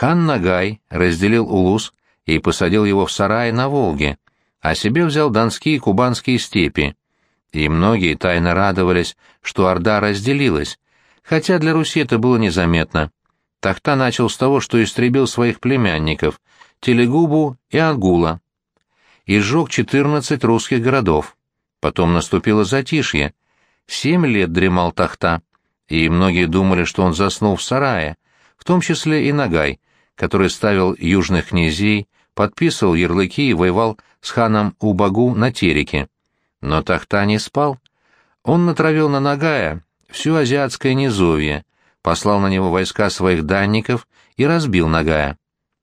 Хан Нагай разделил улус и посадил его в сарай на Волге, а себе взял донские и кубанские степи. И многие тайно радовались, что орда разделилась, хотя для Руси это было незаметно. Тахта начал с того, что истребил своих племянников — Телегубу и Ангула, и сжег 14 русских городов. Потом наступило затишье. 7 лет дремал Тахта, и многие думали, что он заснул в сарае, в том числе и Нагай, который ставил южных князей, подписывал ярлыки и воевал с ханом Убагу на Тереке. Но Тахта не спал. Он натравил на Нагая всё азиатское низовье, послал на него войска своих данников и разбил Нагая.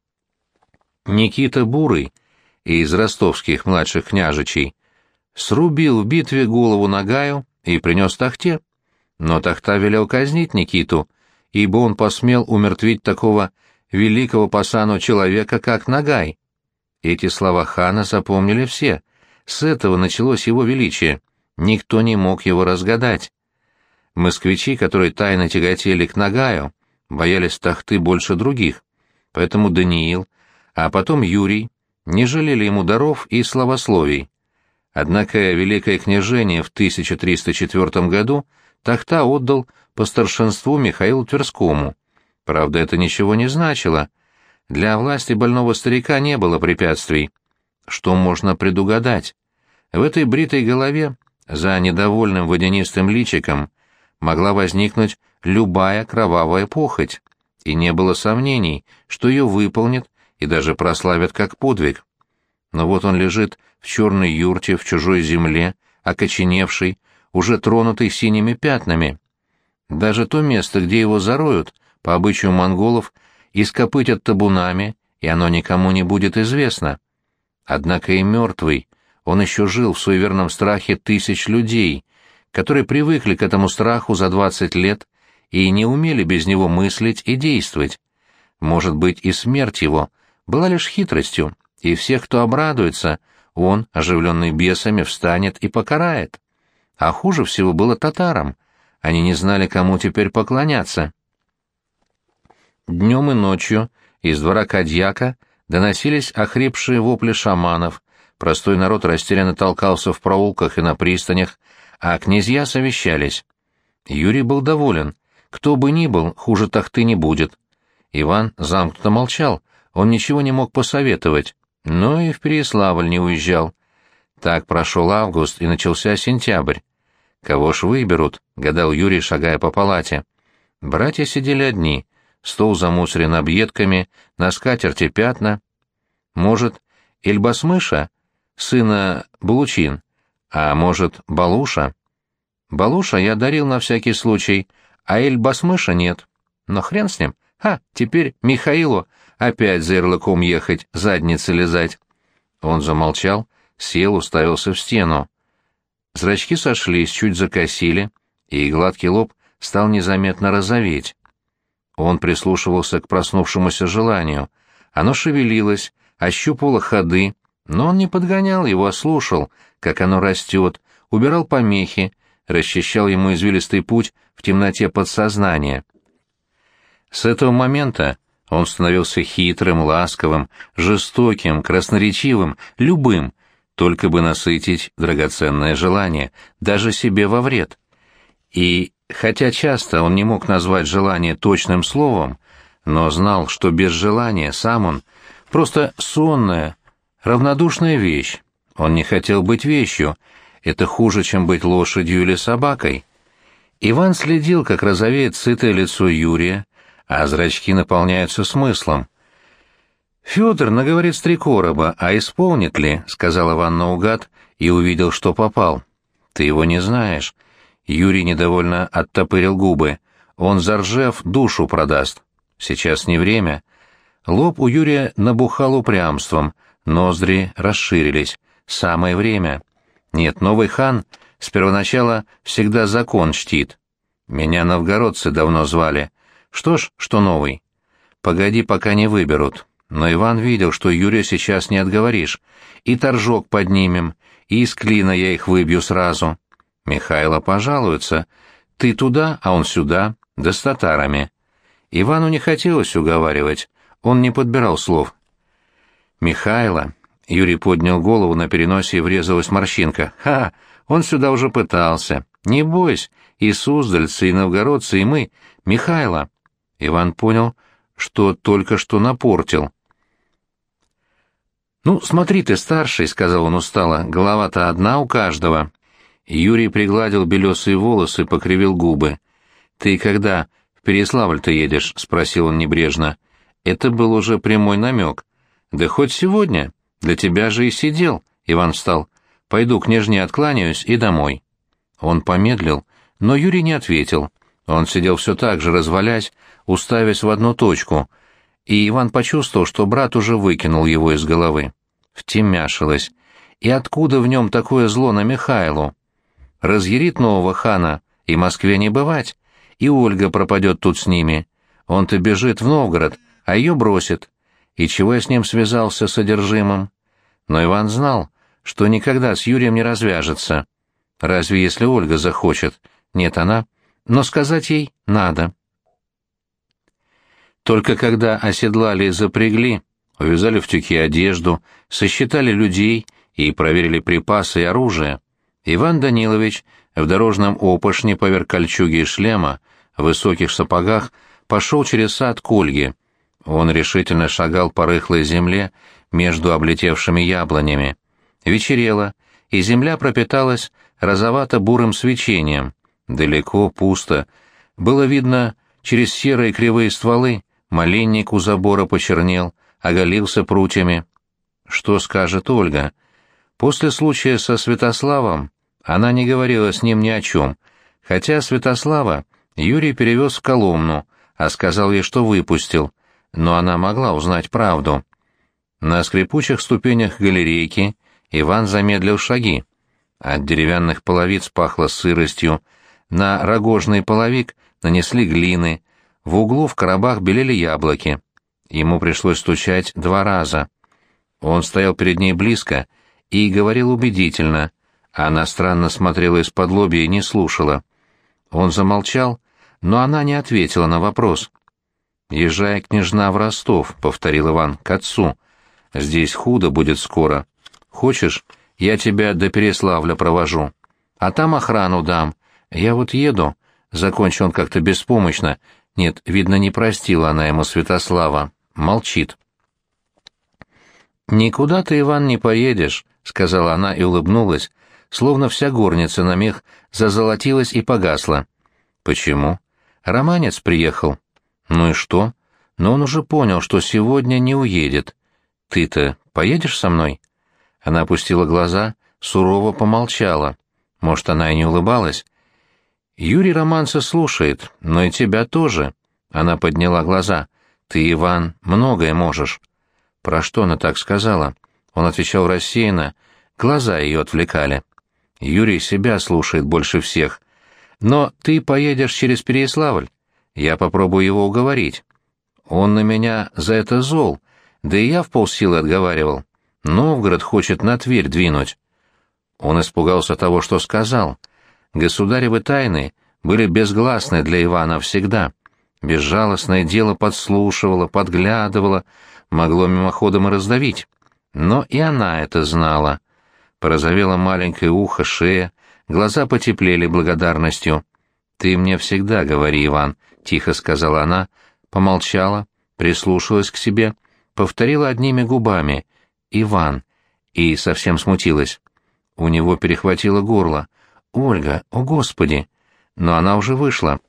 Никита Бурый из ростовских младших княжичей срубил в битве голову Нагаю и принес Тахте. Но Тахта велел казнить Никиту, ибо он посмел умертвить такого великого по сану человека, как Нагай. Эти слова хана запомнили все. С этого началось его величие. Никто не мог его разгадать. Москвичи, которые тайно тяготели к Нагаю, боялись Тахты больше других, поэтому Даниил, а потом Юрий, не жалели ему даров и славословий. Однако Великое княжение в 1304 году Тахта отдал по старшинству Михаилу Тверскому. Правда, это ничего не значило. Для власти больного старика не было препятствий. Что можно предугадать? В этой бритой голове, за недовольным водянистым личиком, могла возникнуть любая кровавая похоть, и не было сомнений, что ее выполнят и даже прославят как подвиг. Но вот он лежит в черной юрте в чужой земле, окоченевший, уже тронутый синими пятнами. Даже то место, где его зароют, по обычаю монголов, ископытят табунами, и оно никому не будет известно. Однако и мертвый, он еще жил в суеверном страхе тысяч людей, которые привыкли к этому страху за 20 лет и не умели без него мыслить и действовать. Может быть, и смерть его была лишь хитростью, и всех, кто обрадуется, он, оживленный бесами, встанет и покарает. А хуже всего было татарам. Они не знали, кому теперь поклоняться. Днем и ночью из двора Кадьяка доносились охрипшие вопли шаманов, простой народ растерянно толкался в проулках и на пристанях, а князья совещались. Юрий был доволен. Кто бы ни был, хуже Тахты не будет. Иван замкнуто молчал, он ничего не мог посоветовать, но и в Переяславль не уезжал. Так прошел август и начался сентябрь. «Кого ж выберут?» — гадал Юрий, шагая по палате. Братья сидели одни, стол замусорен объедками, на скатерти пятна. Может, Эльбасмыша, сына Булучин, а может, Балуша? Балуша я дарил на всякий случай, а Эльбасмыша нет. Но хрен с ним. Теперь Михаилу опять за ярлыком ехать, задницы лизать. Он замолчал, сел, уставился в стену. Зрачки сошлись, чуть закосили, и гладкий лоб стал незаметно розоветь. Он прислушивался к проснувшемуся желанию. Оно шевелилось, ощупывало ходы, но он не подгонял его, а слушал, как оно растет, убирал помехи, расчищал ему извилистый путь в темноте подсознания. С этого момента он становился хитрым, ласковым, жестоким, красноречивым, любым, только бы насытить драгоценное желание, даже себе во вред. И хотя часто он не мог назвать желание точным словом, но знал, что без желания сам он просто сонная, равнодушная вещь. Он не хотел быть вещью, это хуже, чем быть лошадью или собакой. Иван следил, как розовеет сытое лицо Юрия, а зрачки наполняются смыслом. «Федор наговорит с 3 короба, а исполнит ли?» — сказал Иван наугад и увидел, что попал. «Ты его не знаешь». Юрий недовольно оттопырил губы. «Он, заржев, душу продаст. Сейчас не время». Лоб у Юрия набухал упрямством, ноздри расширились. Самое время. Нет, новый хан с первоначала всегда закон чтит. Меня новгородцы давно звали. Что ж, что новый. Погоди, пока не выберут. Но Иван видел, что Юрия сейчас не отговоришь. И торжок поднимем, и из клина я их выбью сразу. Михайло пожалуется. Ты туда, а он сюда, да с татарами. Ивану не хотелось уговаривать. Он не подбирал слов. «Михайло!» — Юрий поднял голову, на переносе врезалась морщинка. «Ха! Он сюда уже пытался. Не бойся, и суздальцы, и новгородцы, и мы. Михайло!» Иван понял, что только что напортил. «Ну, смотри ты, старший», — сказал он устало, — «голова-то одна у каждого». Юрий пригладил белесые волосы, покривил губы. «Ты когда в Переяславль-то едешь?» — спросил он небрежно. Это был уже прямой намек. «Да хоть сегодня. Для тебя же и сидел», — Иван встал. «Пойду к княжне откланяюсь и домой». Он помедлил, но Юрий не ответил. Он сидел все так же, развалясь, уставясь в одну точку, и Иван почувствовал, что брат уже выкинул его из головы. Втемяшилось. И откуда в нем такое зло на Михайлу? Разъярит нового хана, и Москве не бывать, и Ольга пропадет тут с ними. Он-то бежит в Новгород, а ее бросит. И чего я с ним связался с содержимым? Но Иван знал, что никогда с Юрием не развяжется. Разве если Ольга захочет? Нет, она. Но сказать ей надо. Только когда оседлали и запрягли, увязали в тюки одежду, сосчитали людей и проверили припасы и оружие, Иван Данилович в дорожном опошне поверх кольчуги и шлема, в высоких сапогах, пошел через сад к Ольге. Он решительно шагал по рыхлой земле между облетевшими яблонями. Вечерело, и земля пропиталась розовато-бурым свечением. Далеко, пусто. Было видно через серые кривые стволы, малинник у забора почернел, оголился прутьями. Что скажет Ольга? После случая со Святославом она не говорила с ним ни о чем, хотя Святослава Юрий перевез в Коломну, а сказал ей, что выпустил, но она могла узнать правду. На скрипучих ступенях галерейки Иван замедлил шаги. От деревянных половиц пахло сыростью, на рогожный половик нанесли глины, в углу в коробах белели яблоки. Ему пришлось стучать 2 раза. Он стоял перед ней близко и говорил убедительно, а она странно смотрела исподлобья и не слушала. Он замолчал, но она не ответила на вопрос. «Езжай, княжна, в Ростов», — повторил Иван, — «к отцу. Здесь худо будет скоро. Хочешь, я тебя до Переславля провожу. А там охрану дам. Я вот еду», — закончил он как-то беспомощно. Нет, видно, не простила она ему Святослава. Молчит. «Никуда ты, Иван, не поедешь», — сказала она и улыбнулась, словно вся горница на миг зазолотилась и погасла. «Почему?» «Романец приехал». «Ну и что?» «Но он уже понял, что сегодня не уедет. Ты-то поедешь со мной?» Она опустила глаза, сурово помолчала. Может, она и не улыбалась. «Юрий романца слушает, но и тебя тоже». Она подняла глаза. «Ты, Иван, многое можешь». Про что она так сказала? Он отвечал рассеянно. Глаза ее отвлекали. «Юрий себя слушает больше всех. Но ты поедешь через Переяславль. Я попробую его уговорить. Он на меня за это зол, да и я в полсилы отговаривал. Новгород хочет на Тверь двинуть». Он испугался того, что сказал. Государевы тайны были безгласны для Ивана всегда. Безжалостное дело подслушивало, подглядывало, могло мимоходом и раздавить. Но и она это знала. Порозовело маленькое ухо, шея, глаза потеплели благодарностью. «Ты мне всегда говори, Иван», — тихо сказала она, помолчала, прислушалась к себе, повторила одними губами «Иван» и совсем смутилась. У него перехватило горло. «Ольга, о Господи!» Но она уже вышла.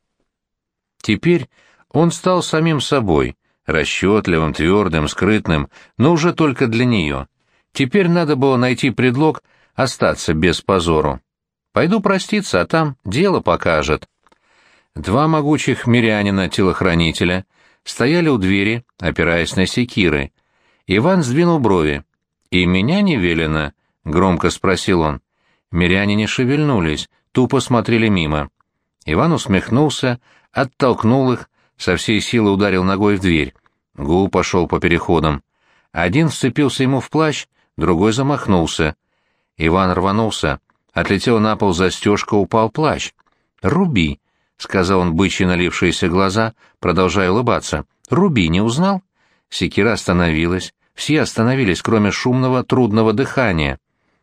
Теперь он стал самим собой, расчетливым, твердым, скрытным, но уже только для нее. Теперь надо было найти предлог остаться без позору. «Пойду проститься, а там дело покажет». 2 могучих мирянина-телохранителя стояли у двери, опираясь на секиры. Иван сдвинул брови. «И меня не велено?» — громко спросил он. Миряне не шевельнулись, тупо смотрели мимо. Иван усмехнулся, оттолкнул их, со всей силы ударил ногой в дверь. Гул пошел по переходам. Один вцепился ему в плащ, другой замахнулся. Иван рванулся, отлетел на пол застежка, упал плащ. «Руби», — сказал он, бычьи налившиеся глаза, продолжая улыбаться. «Руби, не узнал? Секира остановилась, все остановились, кроме шумного, трудного дыхания.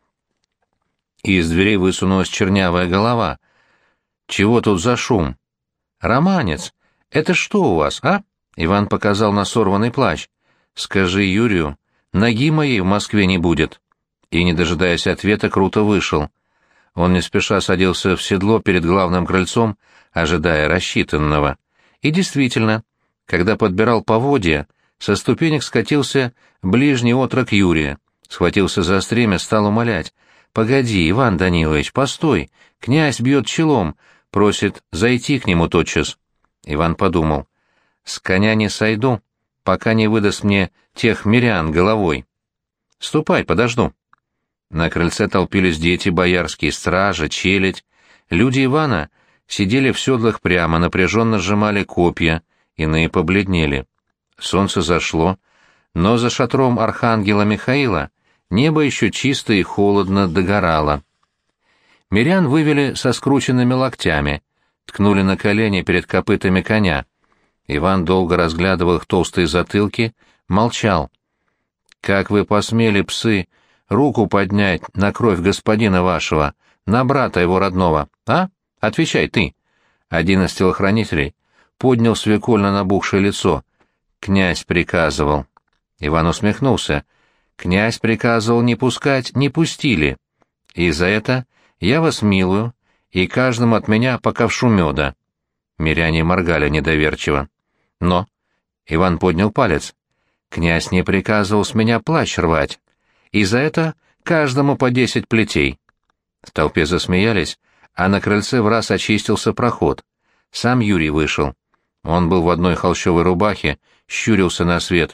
Из дверей высунулась чернявая голова. «Чего тут за шум?» «Романец, это что у вас, а?» Иван показал на сорванный плащ. «Скажи Юрию, ноги моей в Москве не будет». И, не дожидаясь ответа, круто вышел. Он не спеша садился в седло перед главным крыльцом, ожидая рассчитанного. И действительно, когда подбирал поводья, со ступенек скатился ближний отрок Юрия, схватился за стремя, стал умолять. «Погоди, Иван Данилович, постой, князь бьет челом, просит зайти к нему тотчас». Иван подумал. «С коня не сойду, пока не выдаст мне тех мирян головой. Ступай, подожду». На крыльце толпились дети боярские, стража, челядь. Люди Ивана сидели в седлах прямо, напряженно сжимали копья, иные побледнели. Солнце зашло, но за шатром архангела Михаила небо еще чисто и холодно догорало. Мирян вывели со скрученными локтями, ткнули на колени перед копытами коня. Иван долго разглядывал их толстые затылки, молчал. «Как вы посмели, псы, руку поднять на кровь господина вашего, на брата его родного, а? Отвечай ты». Один из телохранителей поднял свекольно набухшее лицо. «Князь приказывал». Иван усмехнулся. «Князь приказывал не пускать, не пустили. И за это я вас милую, и каждому от меня по ковшу меда». Миряне моргали недоверчиво. «Но...» — Иван поднял палец. «Князь не приказывал с меня плащ рвать. И за это каждому по 10 плетей». В толпе засмеялись, а на крыльце враз очистился проход. Сам Юрий вышел. Он был в одной холщовой рубахе, щурился на свет.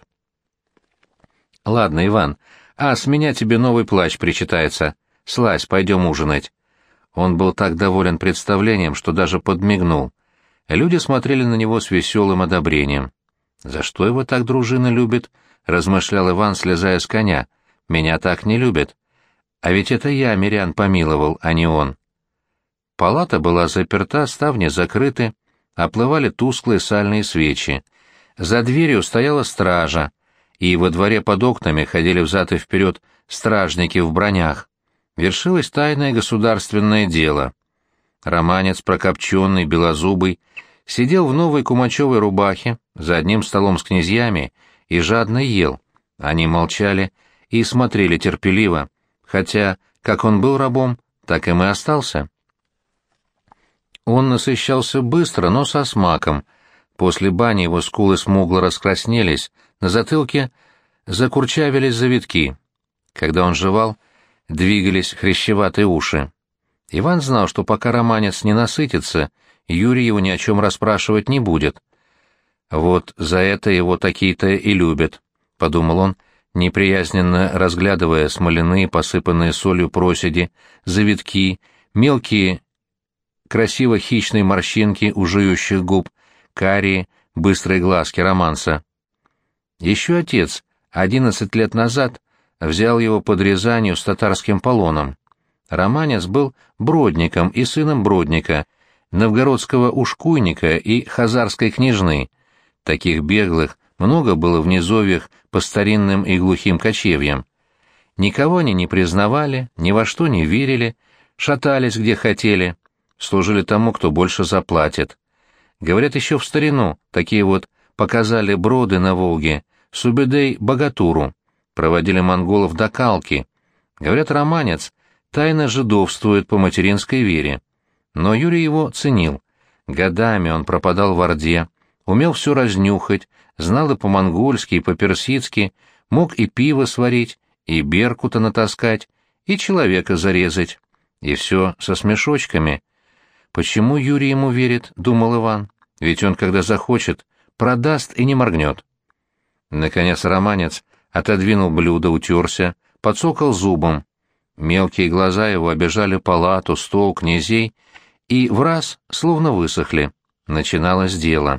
«Ладно, Иван, а с меня тебе новый плащ причитается. Слазь, пойдем ужинать». Он был так доволен представлением, что даже подмигнул. Люди смотрели на него с веселым одобрением. «За что его так дружина любит?» — размышлял Иван, слезая с коня. «Меня так не любят. А ведь это я мирян помиловал, а не он». Палата была заперта, ставни закрыты, оплывали тусклые сальные свечи. За дверью стояла стража, и во дворе под окнами ходили взад и вперед стражники в бронях. Вершилось тайное государственное дело. Романец, прокопченный, белозубый, сидел в новой кумачевой рубахе за одним столом с князьями и жадно ел. Они молчали и смотрели терпеливо, хотя, как он был рабом, так им и остался. Он насыщался быстро, но со смаком. После бани его скулы смугло раскраснелись, на затылке закурчавились завитки. Когда он жевал, двигались хрящеватые уши. Иван знал, что пока Романец не насытится, Юрий его ни о чем расспрашивать не будет. «Вот за это его такие-то и любят», — подумал он, неприязненно разглядывая смоляные, посыпанные солью проседи, завитки, мелкие, красиво хищные морщинки у жующих губ, карие, быстрые глазки Романца. Еще отец 11 лет назад взял его под Рязанью с татарским полоном. Романец был бродником и сыном бродника, новгородского ушкуйника и хазарской княжны. Таких беглых много было в низовьях по старинным и глухим кочевьям. Никого они не признавали, ни во что не верили, шатались где хотели, служили тому, кто больше заплатит. Говорят, еще в старину такие вот показали броды на Волге, Субедей-Богатуру, проводили монголов до Калки. Говорят, Романец тайно жидовствует по материнской вере. Но Юрий его ценил. Годами он пропадал в Орде, умел все разнюхать, знал и по-монгольски, и по-персидски, мог и пиво сварить, и беркута натаскать, и человека зарезать. И все со смешочками. «Почему Юрий ему верит?» — думал Иван. «Ведь он, когда захочет, продаст и не моргнет». Наконец Романец отодвинул блюдо, утерся, подсокал зубом. Мелкие глаза его обежали палату, стол, князей, и враз словно высохли. Начиналось дело.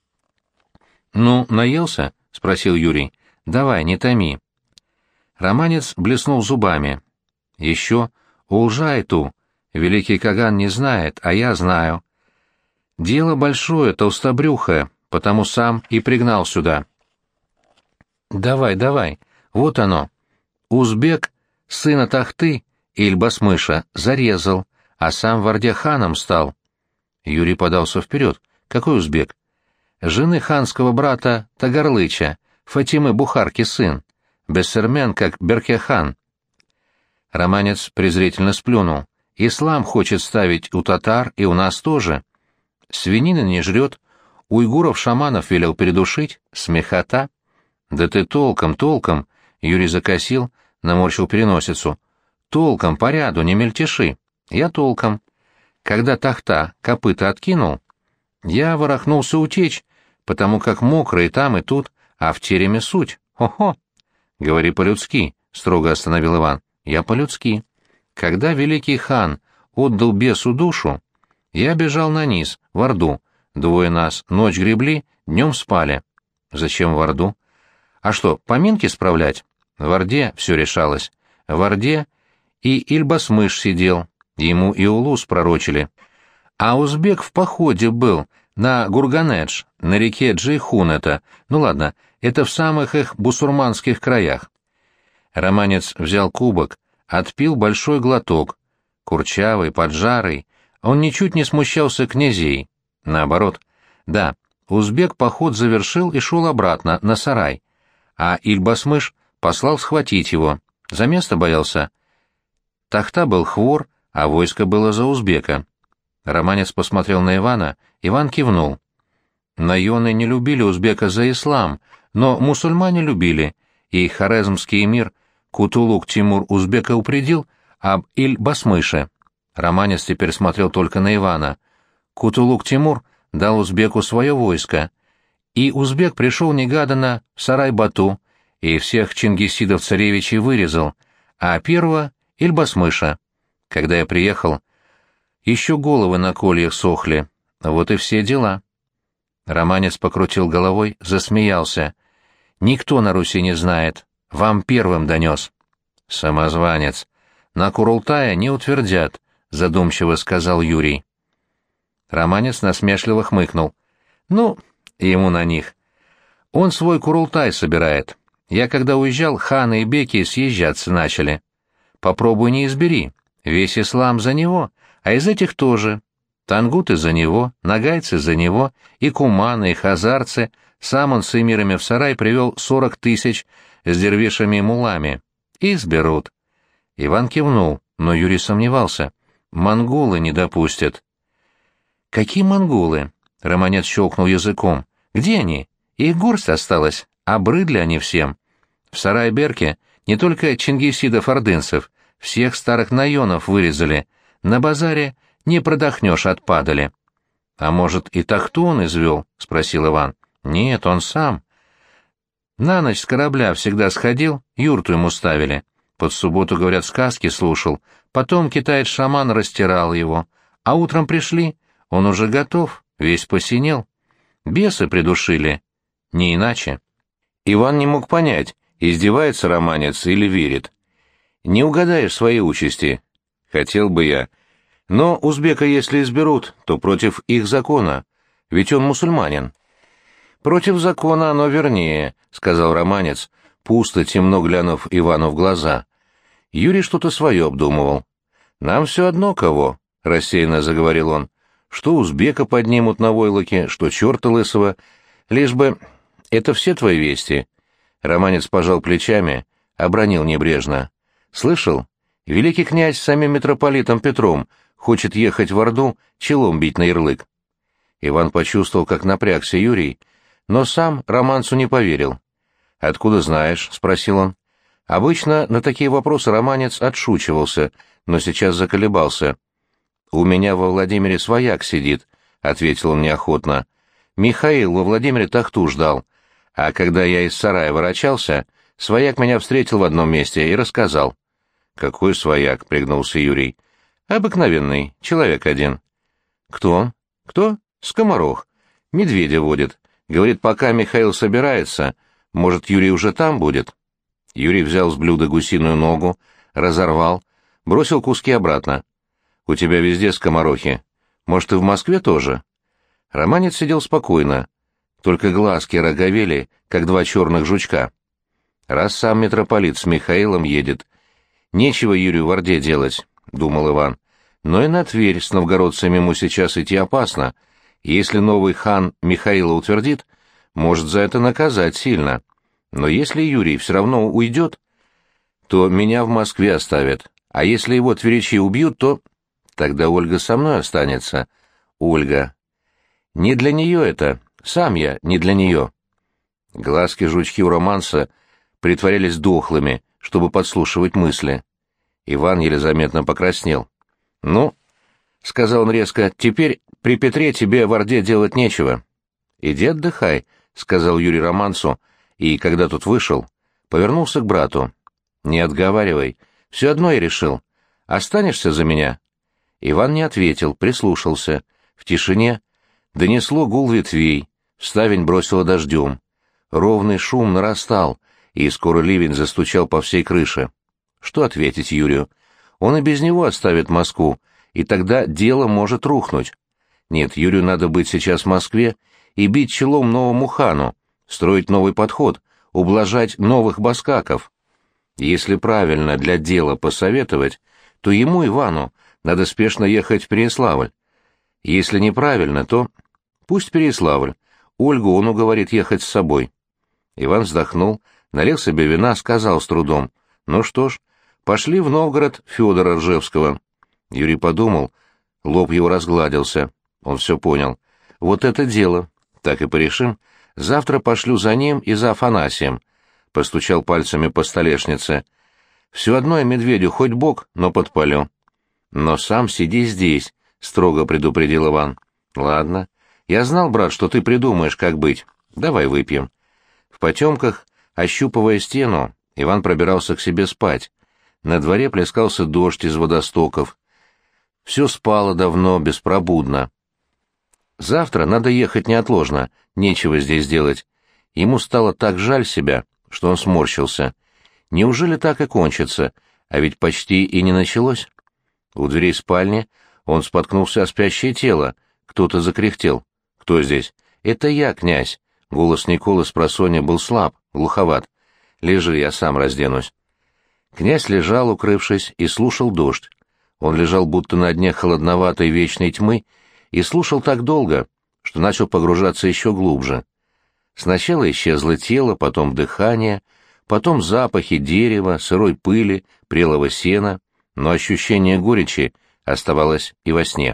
«Ну, наелся?» — спросил Юрий. «Давай, не томи». Романец блеснул зубами. «Еще улжай ту. Великий Каган не знает, а я знаю. Дело большое, толстобрюхое, потому сам и пригнал сюда». Давай, давай, вот оно. Узбек сына Тахты, Ильбасмыша, зарезал, а сам в Орде ханом стал. Юрий подался вперед. Какой узбек? Жены ханского брата Тагарлыча, Фатимы Бухарки сын. Бессермен, как Берке-хан. Романец презрительно сплюнул. Ислам хочет ставить у татар и у нас тоже. Свинина не жрет. Уйгуров-шаманов велел придушить. Смехота. Да ты толком. Юрий закосил, наморщил переносицу. Толком, по ряду, не мельтеши. Я толком. Когда Тахта копыта откинул, я ворохнулся утечь, потому как мокро и там, и тут, а в тереме суть. Хо-хо. Говори по-людски, строго остановил Иван. Я по-людски. Когда великий хан отдал бесу душу, я бежал на низ, в Орду. Двое нас ночь гребли, днем спали. Зачем в Орду? А что, поминки справлять? В Орде все решалось. В Орде и Ильбасмыш сидел, ему и Улус пророчили. А узбек в походе был на Гурганедж, на реке Джейхун это. Ну ладно, это в самых их бусурманских краях. Романец взял кубок, отпил большой глоток. Курчавый, поджарый, он ничуть не смущался князей. Наоборот. Да, узбек поход завершил и шел обратно, на сарай. А Ильбасмыш послал схватить его. За место боялся. Тахта был хвор, а войско было за узбека. Романец посмотрел на Ивана, Иван кивнул. Наёны не любили узбека за ислам, но мусульмане любили, и хорезмский эмир Кутулук Тимур узбека упредил об Иль-Басмыше. Романец теперь смотрел только на Ивана. Кутулук Тимур дал узбеку свое войско, и узбек пришел негаданно в Сарай-Бату и всех чингисидов-царевичей вырезал, а первого — Иль-Басмыша. Когда я приехал, еще головы на кольях сохли. Вот и все дела. Романец покрутил головой, засмеялся. Никто на Руси не знает. Вам первым донес. Самозванец. На Курултае не утвердят, задумчиво сказал Юрий. Романец насмешливо хмыкнул. Ну, ему на них. Он свой Курултай собирает. Я когда уезжал, ханы и беки съезжаться начали. Попробуй не избери. Весь ислам за него, а из этих тоже. Тангуты за него, нагайцы за него, и куманы, и хазарцы. Сам он с эмирами в сарай привел 40 тысяч с дервишами и мулами. И сберут. Иван кивнул, но Юрий сомневался. Монголы не допустят. Какие монголы? Романец щелкнул языком. Где они? Их горсть осталась, обрыдли они всем. В Сарай-Берке не только чингисидов-ордынцев, всех старых наёнов вырезали. На базаре не продохнешь от падали. — А может, и Тахту он извел? — спросил Иван. — Нет, он сам. На ночь с корабля всегда сходил, юрту ему ставили. Под субботу, говорят, сказки слушал. Потом китаец-шаман растирал его. А утром пришли, он уже готов, весь посинел. Бесы придушили. Не иначе. Иван не мог понять, издевается романец или верит. Не угадаешь своей участи. Хотел бы я. Но узбека, если изберут, то против их закона, ведь он мусульманин. Против закона оно вернее, сказал романец, пусто темно глянув Ивану в глаза. Юрий что-то свое обдумывал. Нам все одно кого, рассеянно заговорил он. Что узбека поднимут на войлоке, что черта лысого, лишь бы... Это все твои вести? Романец пожал плечами, обронил небрежно. Слышал? Великий князь с самим митрополитом Петром хочет ехать в Орду, челом бить на ярлык. Иван почувствовал, как напрягся Юрий, но сам романцу не поверил. «Откуда знаешь?» — спросил он. Обычно на такие вопросы романец отшучивался, но сейчас заколебался. «У меня во Владимире свояк сидит», — ответил он неохотно. «Михаил во Владимире Тахту ждал, а когда я из сарая ворочался, свояк меня встретил в одном месте и рассказал». «Какой свояк?» — пригнулся Юрий. «Обыкновенный, человек один». «Кто он?» «Кто?» «Скоморох. Медведя водит. Говорит, пока Михаил собирается, может, Юрий уже там будет?» Юрий взял с блюда гусиную ногу, разорвал, бросил куски обратно. «У тебя везде скоморохи. Может, и в Москве тоже?» Романец сидел спокойно, только глазки роговели, как два черных жучка. Раз сам митрополит с Михаилом едет, нечего Юрию в Орде делать, — думал Иван. Но и на Тверь с новгородцами ему сейчас идти опасно. Если новый хан Михаила утвердит, может за это наказать сильно. Но если Юрий все равно уйдет, то меня в Москве оставят. А если его тверичи убьют, то... Тогда Ольга со мной останется. Ольга. Не для нее это. Сам я не для нее. Глазки-жучки у романса притворялись дохлыми, чтобы подслушивать мысли. Иван еле заметно покраснел. «Ну, — сказал он резко, — теперь при Петре тебе в Орде делать нечего». «Иди отдыхай», — сказал Юрий романсу, и, когда тот вышел, повернулся к брату. «Не отговаривай. Все одно я решил. Останешься за меня?» Иван не ответил, прислушался. В тишине донесло гул ветвей, ставень бросило дождем. Ровный шум нарастал, и скоро ливень застучал по всей крыше. Что ответить Юрию? Он и без него оставит Москву, и тогда дело может рухнуть. Нет, Юрию надо быть сейчас в Москве и бить челом новому хану, строить новый подход, ублажать новых баскаков. Если правильно для дела посоветовать, то ему, Ивану, надо спешно ехать в Переяславль. Если неправильно, то пусть Переяславль. Ольгу он уговорит ехать с собой. Иван вздохнул, налил себе вина, сказал с трудом: «Ну что ж, пошли в Новгород Федора Ржевского». Юрий подумал, лоб его разгладился. Он все понял. «Вот это дело. Так и порешим. Завтра пошлю за ним и за Афанасием». Постучал пальцами по столешнице. «Все одно я медведю хоть бок, но подпалю». «Но сам сиди здесь», — строго предупредил Иван. «Ладно. Я знал, брат, что ты придумаешь, как быть. Давай выпьем». В потемках, ощупывая стену, Иван пробирался к себе спать. На дворе плескался дождь из водостоков. Все спало давно, беспробудно. Завтра надо ехать неотложно, нечего здесь делать. Ему стало так жаль себя, что он сморщился. Неужели так и кончится? А ведь почти и не началось. У дверей спальни он споткнулся о спящее тело. Кто-то закряхтел. «Кто здесь?» «Это я, князь». Голос Николы спросонья был слаб, глуховат. «Лежи, я сам разденусь». Князь лежал, укрывшись, и слушал дождь. Он лежал будто на дне холодноватой вечной тьмы и слушал так долго, что начал погружаться еще глубже. Сначала исчезло тело, потом дыхание, потом запахи дерева, сырой пыли, прелого сена, но ощущение горечи оставалось и во сне.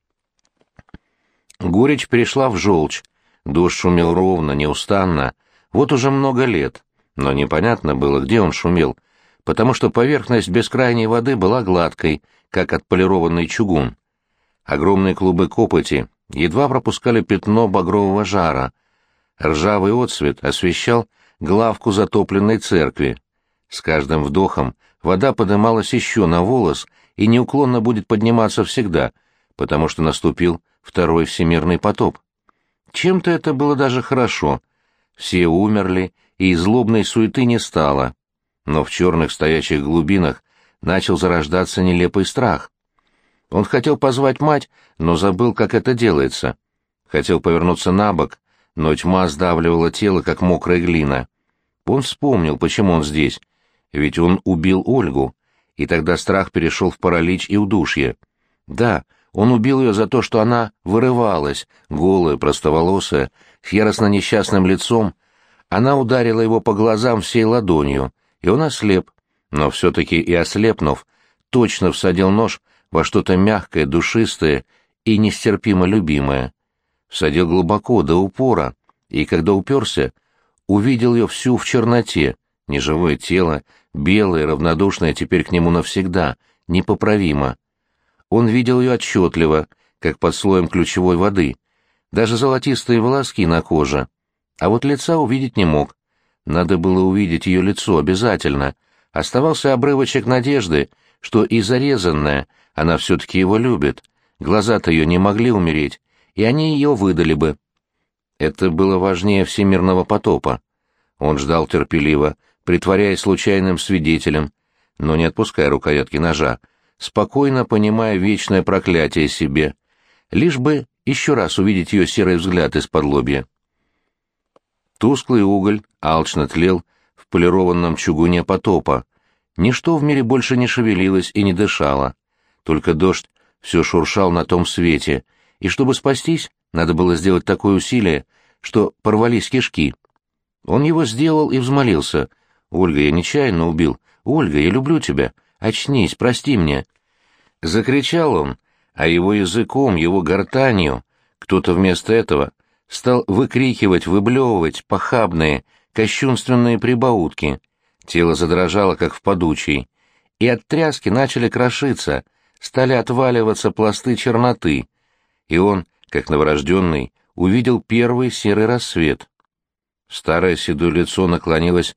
Горечь перешла в желчь. Дождь шумел ровно, неустанно, вот уже много лет, но непонятно было, где он шумел, потому что поверхность бескрайней воды была гладкой, как отполированный чугун. Огромные клубы копоти едва пропускали пятно багрового жара. Ржавый отсвет освещал главку затопленной церкви. С каждым вдохом вода подымалась еще на волос и неуклонно будет подниматься всегда, потому что наступил второй всемирный потоп. Чем-то это было даже хорошо. Все умерли, и злобной суеты не стало. Но в черных стоячих глубинах начал зарождаться нелепый страх. Он хотел позвать мать, но забыл, как это делается. Хотел повернуться на бок, но тьма сдавливала тело, как мокрая глина. Он вспомнил, почему он здесь. Ведь он убил Ольгу, и тогда страх перешел в паралич и удушье. Да, он убил ее за то, что она вырывалась, голая, простоволосая, с яростно несчастным лицом. Она ударила его по глазам всей ладонью, и он ослеп, но все-таки и ослепнув, точно всадил нож во что-то мягкое, душистое и нестерпимо любимое. Всадил глубоко, до упора, и когда уперся, увидел ее всю в черноте, неживое тело, белое, равнодушное теперь к нему навсегда, непоправимо. Он видел ее отчетливо, как под слоем ключевой воды, даже золотистые волоски на коже. А вот лица увидеть не мог. Надо было увидеть ее лицо обязательно. Оставался обрывочек надежды, что и зарезанная она все-таки его любит. Глаза-то ее не могли умереть, и они ее выдали бы. Это было важнее всемирного потопа. Он ждал терпеливо, притворяясь случайным свидетелем, но не отпуская рукоятки ножа, спокойно понимая вечное проклятие себе, лишь бы еще раз увидеть ее серый взгляд из-под лобья. Тусклый уголь алчно тлел в полированном чугуне потопа. Ничто в мире больше не шевелилось и не дышало. Только дождь все шуршал на том свете, и чтобы спастись, надо было сделать такое усилие, что порвались кишки. Он его сделал и взмолился. «Ольга, я нечаянно убил. Ольга, я люблю тебя. Очнись, прости мне». Закричал он, а его языком, его гортанью кто-то вместо этого стал выкрикивать, выблевывать похабные, кощунственные прибаутки. Тело задрожало, как в подучий, и от тряски начали крошиться, стали отваливаться пласты черноты, и он, как новорожденный, увидел первый серый рассвет. Старое седое лицо наклонилось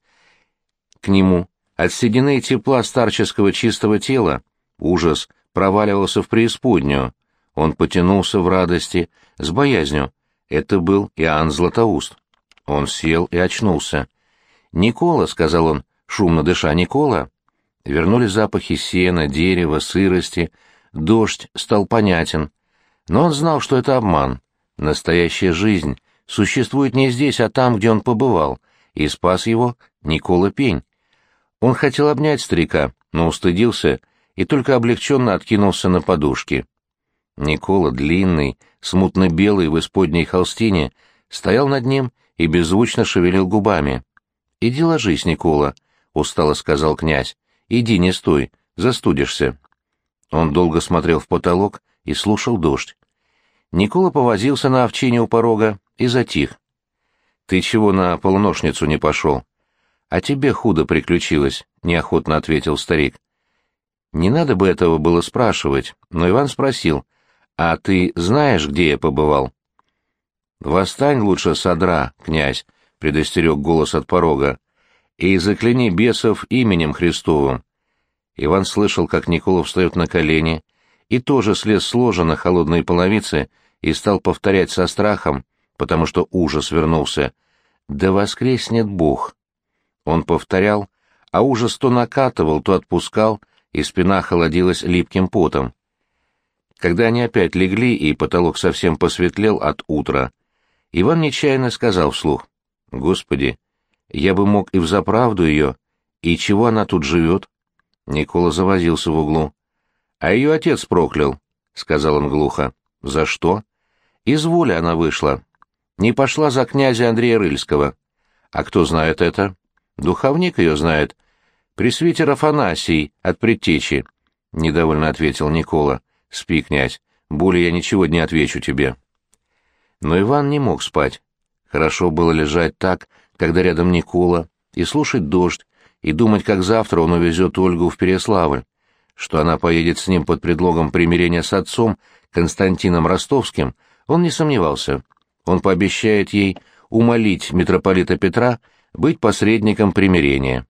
к нему. От седины и тепла старческого чистого тела ужас проваливался в преисподнюю. Он потянулся в радости, с боязнью. Это был Иоанн Златоуст. Он сел и очнулся. «Никола», — сказал он, шумно дыша, — «Никола». Вернулись запахи сена, дерева, сырости. Дождь стал понятен. Но он знал, что это обман. Настоящая жизнь существует не здесь, а там, где он побывал, и спас его Никола Пень. Он хотел обнять старика, но устыдился и только облегченно откинулся на подушки. Никола, длинный, смутно белый в исподней холстине, стоял над ним и беззвучно шевелил губами. «Иди ложись, Никола», — устало сказал князь. «Иди, не стой, застудишься». Он долго смотрел в потолок и слушал дождь. Никола повозился на овчине у порога и затих. «Ты чего на полуношницу не пошел?» «А тебе худо приключилось», — неохотно ответил старик. Не надо бы этого было спрашивать, но Иван спросил: «А ты знаешь, где я побывал?» «Восстань лучше с одра, князь», — предостерег голос от порога, «и закляни бесов именем Христовым». Иван слышал, как Никола встает на колени, и тоже слез с ложа на холодные половицы и стал повторять со страхом, потому что ужас вернулся: «Да воскреснет Бог!» Он повторял, а ужас то накатывал, то отпускал, и спина холодилась липким потом. Когда они опять легли, и потолок совсем посветлел от утра, Иван нечаянно сказал вслух: «Господи, я бы мог и взаправду ее, и чего она тут живет?» Никола завозился в углу. «А ее отец проклял», — сказал он глухо. «За что?» «Из воли она вышла. Не пошла за князя Андрея Рыльского». «А кто знает это?» «Духовник ее знает. Пресвитер Афанасий от предтечи», — недовольно ответил Никола. «Спи, князь, более я ничего не отвечу тебе». Но Иван не мог спать. Хорошо было лежать так, когда рядом Никола, и слушать дождь, и думать, как завтра он увезет Ольгу в Переславль, что она поедет с ним под предлогом примирения с отцом Константином Ростовским, он не сомневался. Он пообещает ей умолить митрополита Петра быть посредником примирения.